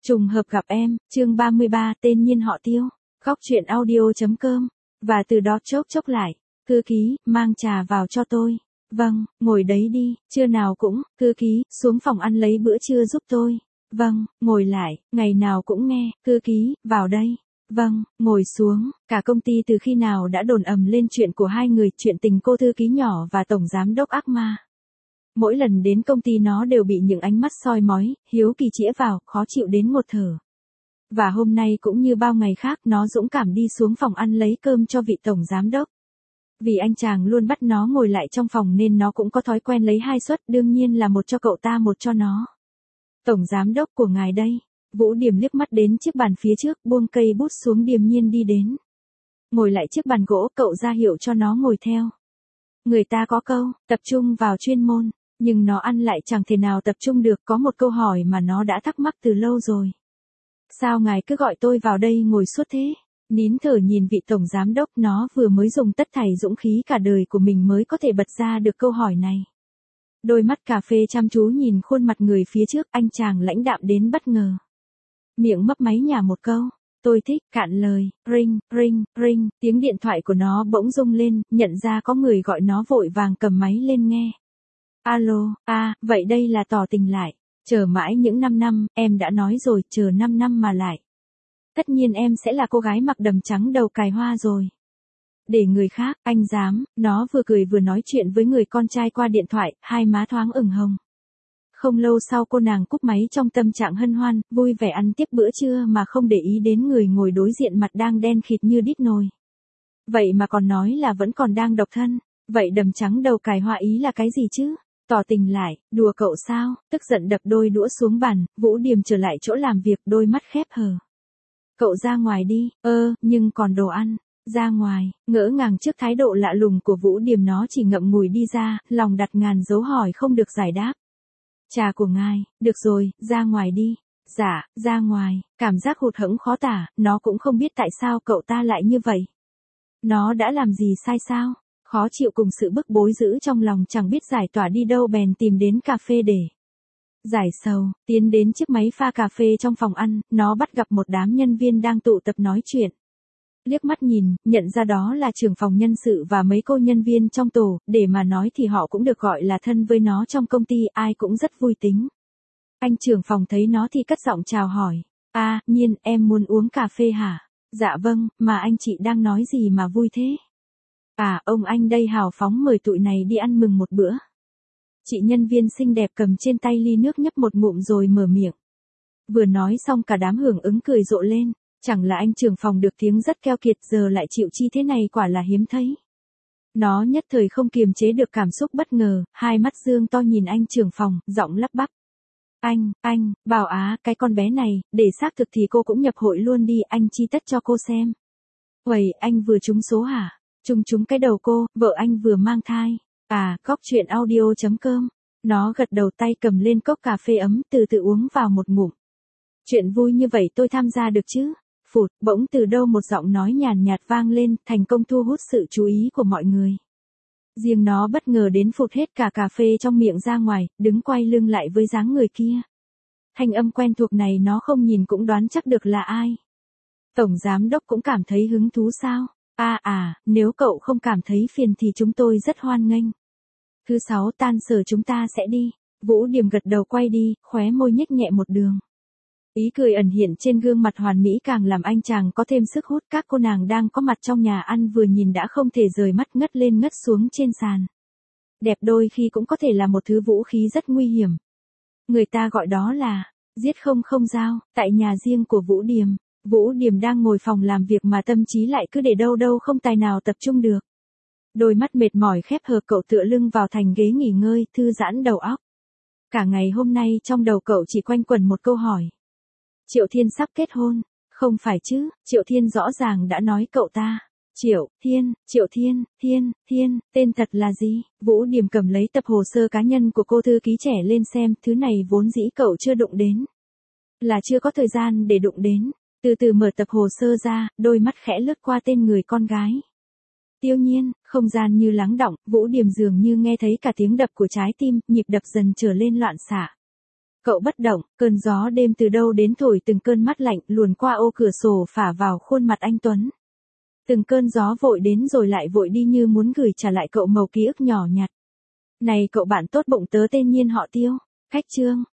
Trùng hợp gặp em, chương 33, tên Nhiên họ Tiêu. Góc truyện audio.com. Và từ đó chốc chốc lại. Thư ký, mang trà vào cho tôi. Vâng, ngồi đấy đi, trưa nào cũng. Thư ký, xuống phòng ăn lấy bữa trưa giúp tôi. Vâng, ngồi lại, ngày nào cũng nghe. Thư ký, vào đây. Vâng, ngồi xuống. Cả công ty từ khi nào đã đồn ầm lên chuyện của hai người, chuyện tình cô thư ký nhỏ và tổng giám đốc ác ma. Mỗi lần đến công ty nó đều bị những ánh mắt soi mói, hiếu kỳ chĩa vào, khó chịu đến ngột thở. Và hôm nay cũng như bao ngày khác, nó dũng cảm đi xuống phòng ăn lấy cơm cho vị tổng giám đốc. Vì anh chàng luôn bắt nó ngồi lại trong phòng nên nó cũng có thói quen lấy hai suất, đương nhiên là một cho cậu ta một cho nó. Tổng giám đốc của ngài đây. Vũ Điềm liếc mắt đến chiếc bàn phía trước, buông cây bút xuống điềm nhiên đi đến. Ngồi lại chiếc bàn gỗ, cậu ra hiệu cho nó ngồi theo. Người ta có câu, tập trung vào chuyên môn. Nhưng nó ăn lại chẳng thể nào tập trung được, có một câu hỏi mà nó đã thắc mắc từ lâu rồi. Sao ngài cứ gọi tôi vào đây ngồi suốt thế? Nín thở nhìn vị tổng giám đốc, nó vừa mới dùng tất thảy dũng khí cả đời của mình mới có thể bật ra được câu hỏi này. Đôi mắt cà phê chăm chú nhìn khuôn mặt người phía trước, anh chàng lãnh đạm đến bất ngờ. Miệng mấp máy nhả một câu. Tôi thích, cạn lời. Ring, ring, ring, tiếng điện thoại của nó bỗng rung lên, nhận ra có người gọi nó vội vàng cầm máy lên nghe. Alo, vậy đây là tỏ tình lại. Chờ mãi những 5 năm, em đã nói rồi, chờ 5 năm mà lại. Tất nhiên em sẽ là cô gái mặc đầm trắng đầu cài hoa rồi. Để người khác, anh dám, nó vừa cười vừa nói chuyện với người con trai qua điện thoại, hai má thoáng ửng hồng. Không lâu sau cô nàng cúp máy trong tâm trạng hân hoan, vui vẻ ăn tiếp bữa trưa mà không để ý đến người ngồi đối diện mặt đang đen khịt như đít nồi. Vậy mà còn nói là vẫn còn đang độc thân, vậy đầm trắng đầu cài hoa ý là cái gì chứ? Tỏ tình lại, đùa cậu sao? Tức giận đập đôi đũa xuống bàn, Vũ Điềm trở lại chỗ làm việc, đôi mắt khép hờ. Cậu ra ngoài đi, nhưng còn đồ ăn. Ra ngoài, ngỡ ngàng trước thái độ lạ lùng của Vũ Điềm, nó chỉ ngậm ngùi đi ra, lòng đặt ngàn dấu hỏi không được giải đáp. Trà của ngài, được rồi, ra ngoài đi. Dạ, ra ngoài, cảm giác hụt hẫng khó tả, nó cũng không biết tại sao cậu ta lại như vậy. Nó đã làm gì sai sao? Khó chịu cùng sự bức bối giữ trong lòng chẳng biết giải tỏa đi đâu bèn tìm đến cà phê để giải sầu, tiến đến chiếc máy pha cà phê trong phòng ăn, nó bắt gặp một đám nhân viên đang tụ tập nói chuyện. Liếc mắt nhìn, nhận ra đó là trưởng phòng nhân sự và mấy cô nhân viên trong tổ, để mà nói thì họ cũng được gọi là thân với nó trong công ty, ai cũng rất vui tính. Anh trưởng phòng thấy nó thì cất giọng chào hỏi. Nhiên, em muốn uống cà phê hả? Dạ vâng, mà anh chị đang nói gì mà vui thế? Ông anh đây hào phóng mời tụi này đi ăn mừng một bữa. Chị nhân viên xinh đẹp cầm trên tay ly nước nhấp một ngụm rồi mở miệng. Vừa nói xong cả đám hưởng ứng cười rộ lên, chẳng là anh trưởng phòng được tiếng rất keo kiệt giờ lại chịu chi thế này quả là hiếm thấy. Nó nhất thời không kiềm chế được cảm xúc bất ngờ, hai mắt dương to nhìn anh trưởng phòng, giọng lắp bắp. Anh, bảo cái con bé này, để xác thực thì cô cũng nhập hội luôn đi, anh chi tất cho cô xem. Uầy, anh vừa trúng số hả? Trúng cái đầu cô, vợ anh vừa mang thai. Góc truyện audio.com. Nó gật đầu, tay cầm lên cốc cà phê ấm, từ từ uống vào một ngụm. Chuyện vui như vậy tôi tham gia được chứ? Phụt, bỗng từ đâu một giọng nói nhàn nhạt vang lên, thành công thu hút sự chú ý của mọi người. Riêng nó bất ngờ đến phụt hết cả cà phê trong miệng ra ngoài, đứng quay lưng lại với dáng người kia. Thanh âm quen thuộc này nó không nhìn cũng đoán chắc được là ai. Tổng giám đốc cũng cảm thấy hứng thú sao? Nếu cậu không cảm thấy phiền thì chúng tôi rất hoan nghênh. Thứ 6 tan sở chúng ta sẽ đi. Vũ Điềm gật đầu quay đi, khóe môi nhếch nhẹ một đường. Ý cười ẩn hiện trên gương mặt hoàn mỹ càng làm anh chàng có thêm sức hút. Các cô nàng đang có mặt trong nhà ăn vừa nhìn đã không thể rời mắt, ngất lên ngất xuống trên sàn. Đẹp đôi khi cũng có thể là một thứ vũ khí rất nguy hiểm. Người ta gọi đó là giết không dao. Tại nhà riêng của Vũ Điềm. Vũ Điềm đang ngồi phòng làm việc mà tâm trí lại cứ để đâu không tài nào tập trung được. Đôi mắt mệt mỏi khép hờ, cậu tựa lưng vào thành ghế nghỉ ngơi, thư giãn đầu óc. Cả ngày hôm nay trong đầu cậu chỉ quanh quẩn một câu hỏi. Triệu Thiên sắp kết hôn, không phải chứ? Triệu Thiên rõ ràng đã nói cậu ta. Triệu Thiên, tên thật là gì? Vũ Điềm cầm lấy tập hồ sơ cá nhân của cô thư ký trẻ lên xem, thứ này vốn dĩ cậu chưa đụng đến. Là chưa có thời gian để đụng đến. Từ từ mở tập hồ sơ ra, đôi mắt khẽ lướt qua tên người con gái. Tiêu Nhiên, không gian như lắng đọng, Vũ Điềm dường như nghe thấy cả tiếng đập của trái tim, nhịp đập dần trở lên loạn xạ. Cậu bất động, cơn gió đêm từ đâu đến thổi từng cơn mát lạnh luồn qua ô cửa sổ phả vào khuôn mặt anh Tuấn. Từng cơn gió vội đến rồi lại vội đi như muốn gửi trả lại cậu mẩu ký ức nhỏ nhặt. Này cậu bạn tốt bụng tớ tên Nhiên họ Tiêu. Khách Trương.